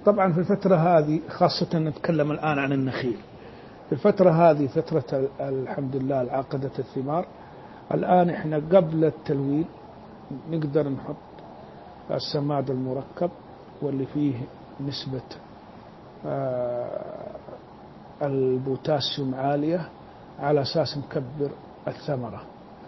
طبعا في الفترة هذه خاصة نتكلم الآن عن النخيل. في الفترة هذه فترة الحمد لله العاقدة الثمار. الآن إحنا قبل التلوين نقدر نحط السماد المركب واللي فيه نسبة البوتاسيوم عالية على أساس نكبر الثمرة.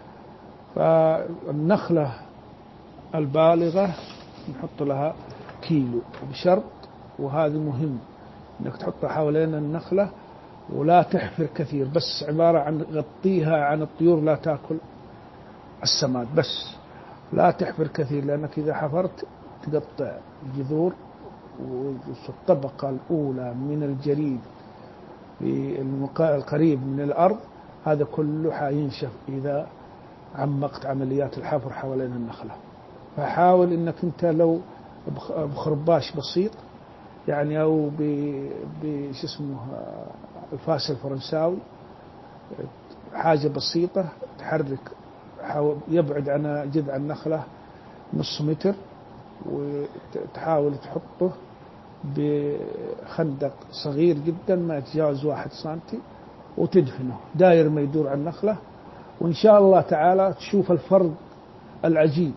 فالنخلة البالغة نحط لها كيلو بشرط، وهذا مهم انك تحطها حوالين النخلة ولا تحفر كثير، بس عبارة عن غطيها عن الطيور لا تأكل السماد، بس لا تحفر كثير، لأنك إذا حفرت تقطع الجذور، وفي الطبقة الأولى من الجريد في القريب من الأرض هذا كله حينشف إذا عمقت عمليات الحفر حوالين النخلة. فحاول انك انت لو بخرباش بسيط يعني او بش اسمه الفاس الفرنساوي، حاجة بسيطة تحرك يبعد عن جذع النخلة نص متر، وتحاول تحطه بخندق صغير جدا ما يتجاوز 1 سنتي، وتدفنه داير ما يدور على النخلة، وإن شاء الله تعالى تشوف الفرق العجيب.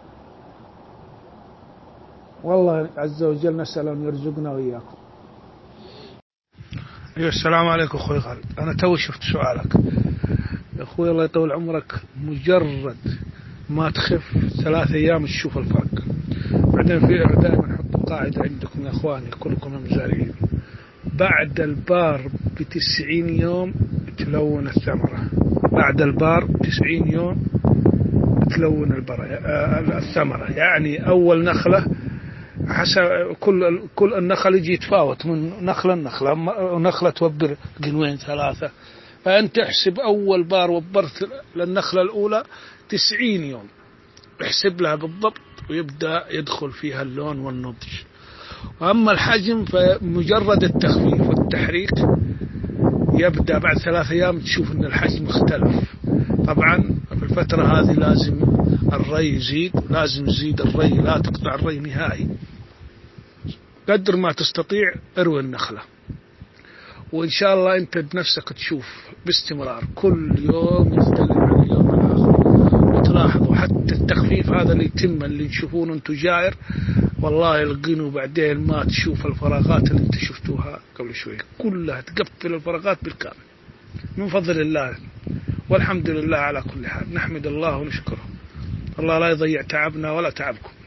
والله عز وجل نسأل أن يرزقنا وإياكم. أيوة السلام عليكم أخوي خالد. أنا تو شفت سؤالك يا أخوي، الله يطول عمرك. مجرد ما تخف 3 أيام تشوف الفرق. بعدين في دائما حطوا قاعدة عندكم يا أخواني كلكم مزارعين، بعد البار ب90 يوم تلون الثمرة. بعد البار 90 يوم تلون الثمرة. يعني أول نخلة حسب كل النخل يجي يتفاوت من نخلة لنخلة، ونخلة توبر قنوين 3. فأنت احسب أول بار وبرت للنخلة الأولى 90 يوم، احسب لها بالضبط، ويبدأ يدخل فيها اللون والنضج. وأما الحجم فمجرد التخفيف والتحريك يبدأ بعد 3 أيام تشوف أن الحجم اختلف. طبعا في الفترة هذه لازم الري يزيد، لازم يزيد الري، لا تقطع الري نهائي، قدر ما تستطيع اروي النخلة. وإن شاء الله أنت بنفسك تشوف باستمرار كل يوم يختلف عن اليوم الآخر، وتلاحظوا حتى التخفيف هذا اللي يتم اللي تشوفونه أنتم جائر، والله القنو بعدين ما تشوف الفراغات اللي أنت شفتوها قبل شوي، كلها تقفل الفراغات بالكامل من فضل الله. والحمد لله على كل حال، نحمد الله ونشكره. الله لا يضيع تعبنا ولا تعبكم.